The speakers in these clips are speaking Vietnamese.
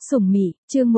Sủng Mị, chương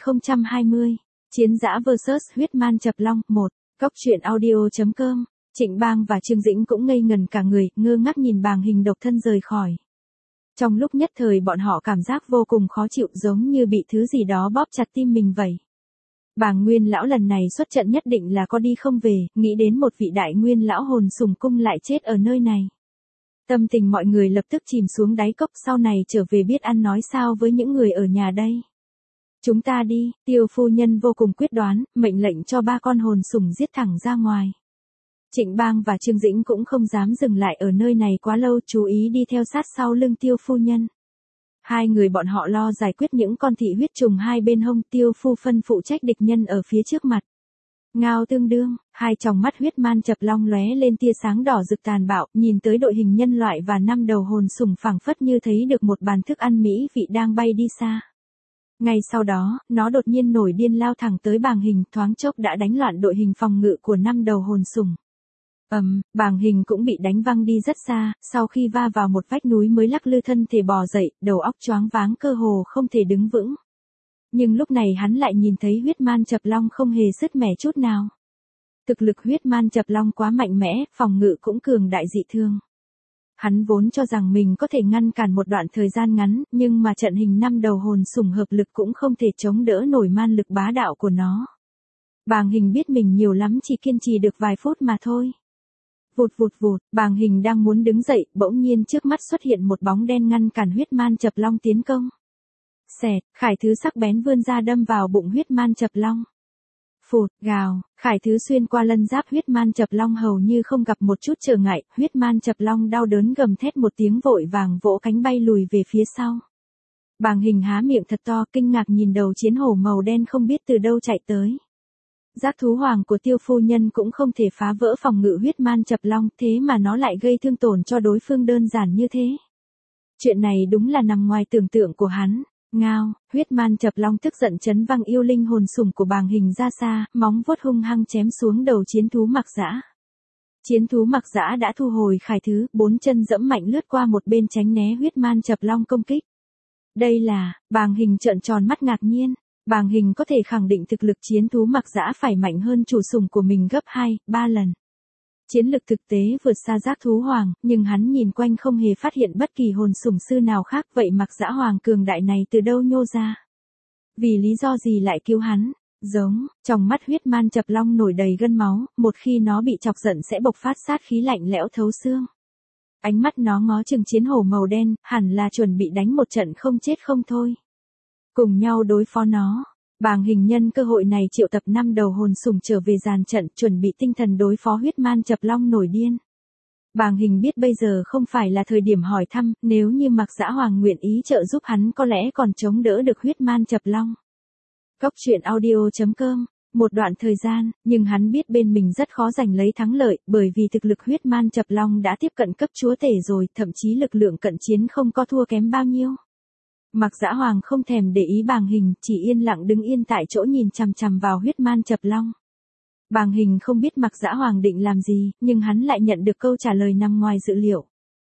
1020. Chiến dã vs huyết man chập long 1. Góc truyện audio.com. Trịnh Bang và Trương Dĩnh cũng ngây ngần cả người, ngơ ngác nhìn Bàng Hình độc thân rời khỏi. Trong lúc nhất thời bọn họ cảm giác vô cùng khó chịu, giống như bị thứ gì đó bóp chặt tim mình vậy. Bàng Nguyên lão lần này xuất trận nhất định là có đi không về, nghĩ đến một vị đại nguyên lão hồn sủng cung lại chết ở nơi này. Tâm tình mọi người lập tức chìm xuống đáy cốc, sau này trở về biết ăn nói sao với những người ở nhà đây. Chúng ta đi, Tiêu phu nhân vô cùng quyết đoán, mệnh lệnh cho ba con hồn sủng giết thẳng ra ngoài. Trịnh Bang và Trương Dĩnh cũng không dám dừng lại ở nơi này quá lâu, chú ý đi theo sát sau lưng Tiêu phu nhân. Hai người bọn họ lo giải quyết những con thị huyết trùng hai bên hông, Tiêu phu phân phụ trách địch nhân ở phía trước mặt. Ngao tương đương, hai tròng mắt huyết man chập long lóe lên tia sáng đỏ rực tàn bạo, nhìn tới đội hình nhân loại và năm đầu hồn sủng phảng phất như thấy được một bàn thức ăn mỹ vị đang bay đi xa. Ngay sau đó, nó đột nhiên nổi điên lao thẳng tới Bàng Hình, thoáng chốc đã đánh loạn đội hình phòng ngự của năm đầu hồn sủng. Bàng Hình cũng bị đánh văng đi rất xa, sau khi va vào một vách núi mới lắc lư thân thể bò dậy, đầu óc choáng váng cơ hồ không thể đứng vững. Nhưng lúc này hắn lại nhìn thấy huyết man chập long không hề sứt mẻ chút nào. Thực lực huyết man chập long quá mạnh mẽ, phòng ngự cũng cường đại dị thường. Hắn vốn cho rằng mình có thể ngăn cản một đoạn thời gian ngắn, nhưng mà trận hình năm đầu hồn sủng hợp lực cũng không thể chống đỡ nổi man lực bá đạo của nó. Bàng Hình biết mình nhiều lắm chỉ kiên trì được vài phút mà thôi. Vụt vụt vụt, Bàng Hình đang muốn đứng dậy, bỗng nhiên trước mắt xuất hiện một bóng đen ngăn cản huyết man chập long tiến công. Xẹt, khải thứ sắc bén vươn ra đâm vào bụng huyết man chập long. Phụt, gào, khải thứ xuyên qua lân giáp huyết man chập long hầu như không gặp một chút trở ngại, huyết man chập long đau đớn gầm thét một tiếng vội vàng vỗ cánh bay lùi về phía sau. Bàng Hình há miệng thật to, kinh ngạc nhìn đầu chiến hổ màu đen không biết từ đâu chạy tới. Giác thú hoàng của Tiêu phu nhân cũng không thể phá vỡ phòng ngự huyết man chập long, thế mà nó lại gây thương tổn cho đối phương đơn giản như thế. Chuyện này đúng là nằm ngoài tưởng tượng của hắn. Ngao, huyết man chập long tức giận chấn văng yêu linh hồn sủng của Bàng Hình ra xa, móng vuốt hung hăng chém xuống đầu chiến thú mặc dã. Chiến thú mặc dã đã thu hồi khải thứ, bốn chân dẫm mạnh lướt qua một bên tránh né huyết man chập long công kích. Đây là, Bàng Hình trợn tròn mắt ngạc nhiên. Bàng Hình có thể khẳng định thực lực chiến thú mặc dã phải mạnh hơn chủ sủng của mình gấp 2, 3 lần. Chiến lực thực tế vượt xa giác thú hoàng, nhưng hắn nhìn quanh không hề phát hiện bất kỳ hồn sủng sư nào khác, vậy mặc dã hoàng cường đại này từ đâu nhô ra? Vì lý do gì lại cứu hắn? Giống, trong mắt huyết man chập long nổi đầy gân máu, một khi nó bị chọc giận sẽ bộc phát sát khí lạnh lẽo thấu xương. Ánh mắt nó ngó chừng chiến hổ màu đen, hẳn là chuẩn bị đánh một trận không chết không thôi. Cùng nhau đối phó nó. Bàng Hình nhân cơ hội này triệu tập 5 đầu hồn sủng trở về dàn trận, chuẩn bị tinh thần đối phó huyết man chập long nổi điên. Bàng Hình biết bây giờ không phải là thời điểm hỏi thăm, nếu như Mặc Dã Hoàng nguyện ý trợ giúp hắn có lẽ còn chống đỡ được huyết man chập long. Góc truyện audio.com. Một đoạn thời gian, nhưng hắn biết bên mình rất khó giành lấy thắng lợi, bởi vì thực lực huyết man chập long đã tiếp cận cấp chúa tể rồi, thậm chí lực lượng cận chiến không có thua kém bao nhiêu. Mặc Dã Hoàng không thèm để ý Bàng Hình, chỉ yên lặng đứng yên tại chỗ nhìn chằm chằm vào huyết man chập long. Bàng Hình không biết Mặc Dã Hoàng định làm gì, nhưng hắn lại nhận được câu trả lời nằm ngoài dự liệu.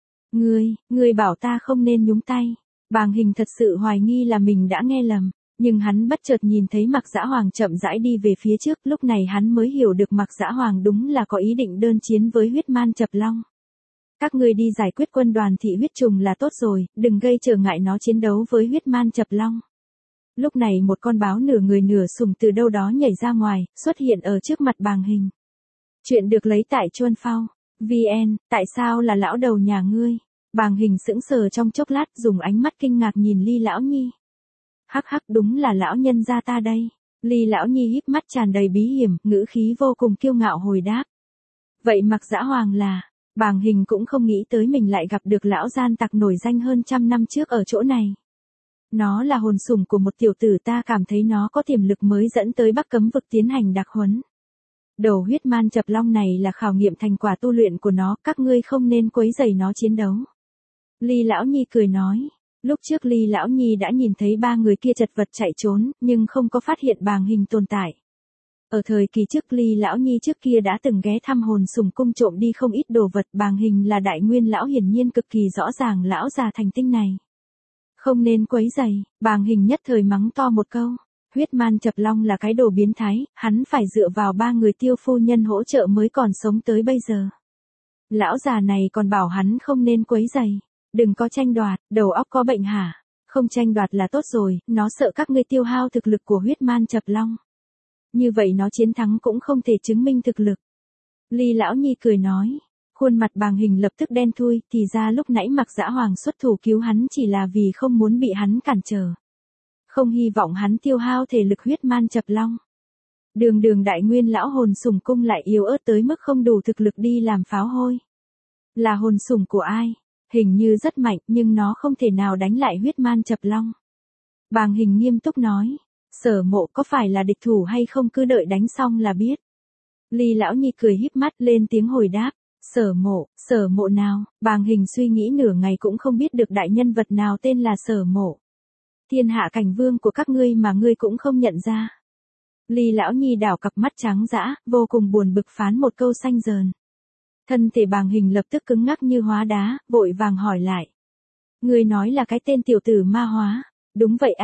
Ngươi bảo ta không nên nhúng tay. Bàng Hình thật sự hoài nghi là mình đã nghe lầm, nhưng hắn bất chợt nhìn thấy Mặc Dã Hoàng chậm rãi đi về phía trước, lúc này hắn mới hiểu được Mặc Dã Hoàng đúng là có ý định đơn chiến với huyết man chập long. Các ngươi đi giải quyết quân đoàn thị huyết trùng là tốt rồi, đừng gây trở ngại nó chiến đấu với huyết man chập long. Lúc này một con báo nửa người nửa sủng từ đâu đó nhảy ra ngoài, xuất hiện ở trước mặt Bàng Hình. Chuyện được lấy tại Chuan Phao. VN, tại sao là lão đầu nhà ngươi? Bàng Hình sững sờ trong chốc lát, dùng ánh mắt kinh ngạc nhìn Ly Lão Nhi. Hắc hắc, đúng là lão nhân gia ta đây. Ly Lão Nhi híp mắt tràn đầy bí hiểm, ngữ khí vô cùng kiêu ngạo hồi đáp. Vậy Mặc Dã Hoàng là... Bàng Hình cũng không nghĩ tới mình lại gặp được lão gian tặc nổi danh hơn 100 năm trước ở chỗ này. Nó là hồn sủng của một tiểu tử, ta cảm thấy nó có tiềm lực mới dẫn tới Bắc Cấm vực tiến hành đặc huấn. Đầu huyết man chập long này là khảo nghiệm thành quả tu luyện của nó, các ngươi không nên quấy rầy nó chiến đấu. Ly Lão Nhi cười nói. Lúc trước Ly Lão Nhi đã nhìn thấy ba người kia chật vật chạy trốn, nhưng không có phát hiện Bàng Hình tồn tại. Ở thời kỳ trước Ly Lão Nhi trước kia đã từng ghé thăm hồn sủng cung trộm đi không ít đồ vật, Bàng Hình là đại nguyên lão hiển nhiên cực kỳ rõ ràng lão già thành tinh này. Không nên quấy rầy, Bàng Hình nhất thời mắng to một câu. Huyết man chập long là cái đồ biến thái, hắn phải dựa vào 3 người Tiêu phu nhân hỗ trợ mới còn sống tới bây giờ. Lão già này còn bảo hắn không nên quấy rầy. Đừng có tranh đoạt, đầu óc có bệnh hả? Không tranh đoạt là tốt rồi, nó sợ các ngươi tiêu hao thực lực của huyết man chập long. Như vậy nó chiến thắng cũng không thể chứng minh thực lực. Ly lão nhi cười nói. Khuôn mặt Bàng Hình lập tức đen thui, thì ra lúc nãy Mạc Dã Hoàng xuất thủ cứu hắn chỉ là vì không muốn bị hắn cản trở. Không hy vọng hắn tiêu hao thể lực huyết man chập long. Đường đại nguyên lão hồn sủng cung lại yếu ớt tới mức không đủ thực lực đi làm pháo hôi. Là hồn sủng của ai? Hình như rất mạnh nhưng nó không thể nào đánh lại huyết man chập long. Bàng Hình nghiêm túc nói. Sở Mộ có phải là địch thủ hay không cứ đợi đánh xong là biết. Ly lão nhi cười híp mắt lên tiếng hồi đáp. Sở Mộ nào? Bàng Hình suy nghĩ nửa ngày cũng không biết được đại nhân vật nào tên là Sở Mộ. Thiên hạ cảnh vương của các ngươi mà ngươi cũng không nhận ra. Ly lão nhi đảo cặp mắt trắng dã, vô cùng buồn bực phán một câu xanh dờn. Thân thể Bàng Hình lập tức cứng ngắc như hóa đá, vội vàng hỏi lại. Ngươi nói là cái tên tiểu tử ma hóa. Đúng vậy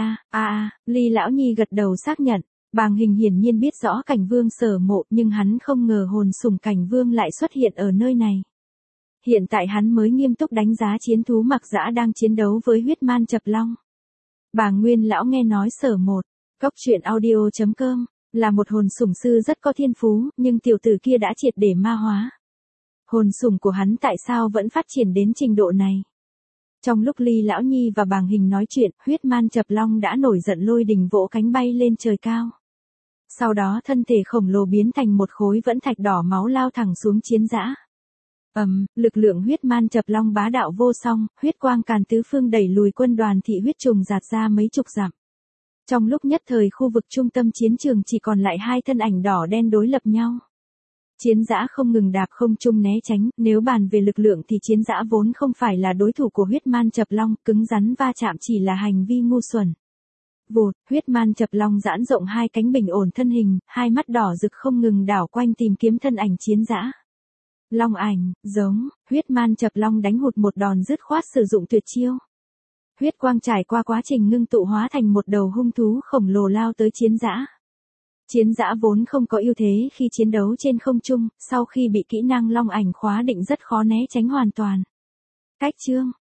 Ly lão nhi gật đầu xác nhận. Bàng Hình hiển nhiên biết rõ cảnh vương Sở Mộ nhưng hắn không ngờ hồn sủng cảnh vương lại xuất hiện ở nơi này. Hiện tại hắn mới nghiêm túc đánh giá chiến thú Mạc Dã đang chiến đấu với huyết man chập long. Bàng Nguyên lão nghe nói Sở Một, Cốc truyện audio.com, là một hồn sủng sư rất có thiên phú, nhưng tiểu tử kia đã triệt để ma hóa. Hồn sủng của hắn tại sao vẫn phát triển đến trình độ này? Trong lúc Ly lão nhi và Bàng Hình nói chuyện, huyết man chập long đã nổi giận lôi đình vỗ cánh bay lên trời cao. Sau đó thân thể khổng lồ biến thành một khối vẫn thạch đỏ máu lao thẳng xuống chiến dã. Lực lượng huyết man chập long bá đạo vô song, huyết quang càn tứ phương đẩy lùi quân đoàn thị huyết trùng giạt ra mấy chục dặm. Trong lúc nhất thời khu vực trung tâm chiến trường chỉ còn lại 2 thân ảnh đỏ đen đối lập nhau. Chiến dã không ngừng đạp không trung né tránh, nếu bàn về lực lượng thì chiến dã vốn không phải là đối thủ của huyết man chập long, cứng rắn va chạm chỉ là hành vi ngu xuẩn. Vụt, huyết man chập long giãn rộng 2 cánh bình ổn thân hình, 2 mắt đỏ rực không ngừng đảo quanh tìm kiếm thân ảnh chiến dã. Long ảnh, giống, huyết man chập long đánh hụt một đòn dứt khoát sử dụng tuyệt chiêu. Huyết quang trải qua quá trình ngưng tụ hóa thành một đầu hung thú khổng lồ lao tới chiến dã. Chiến dã vốn không có ưu thế khi chiến đấu trên không trung, sau khi bị kỹ năng long ảnh khóa định rất khó né tránh hoàn toàn. Cách chương,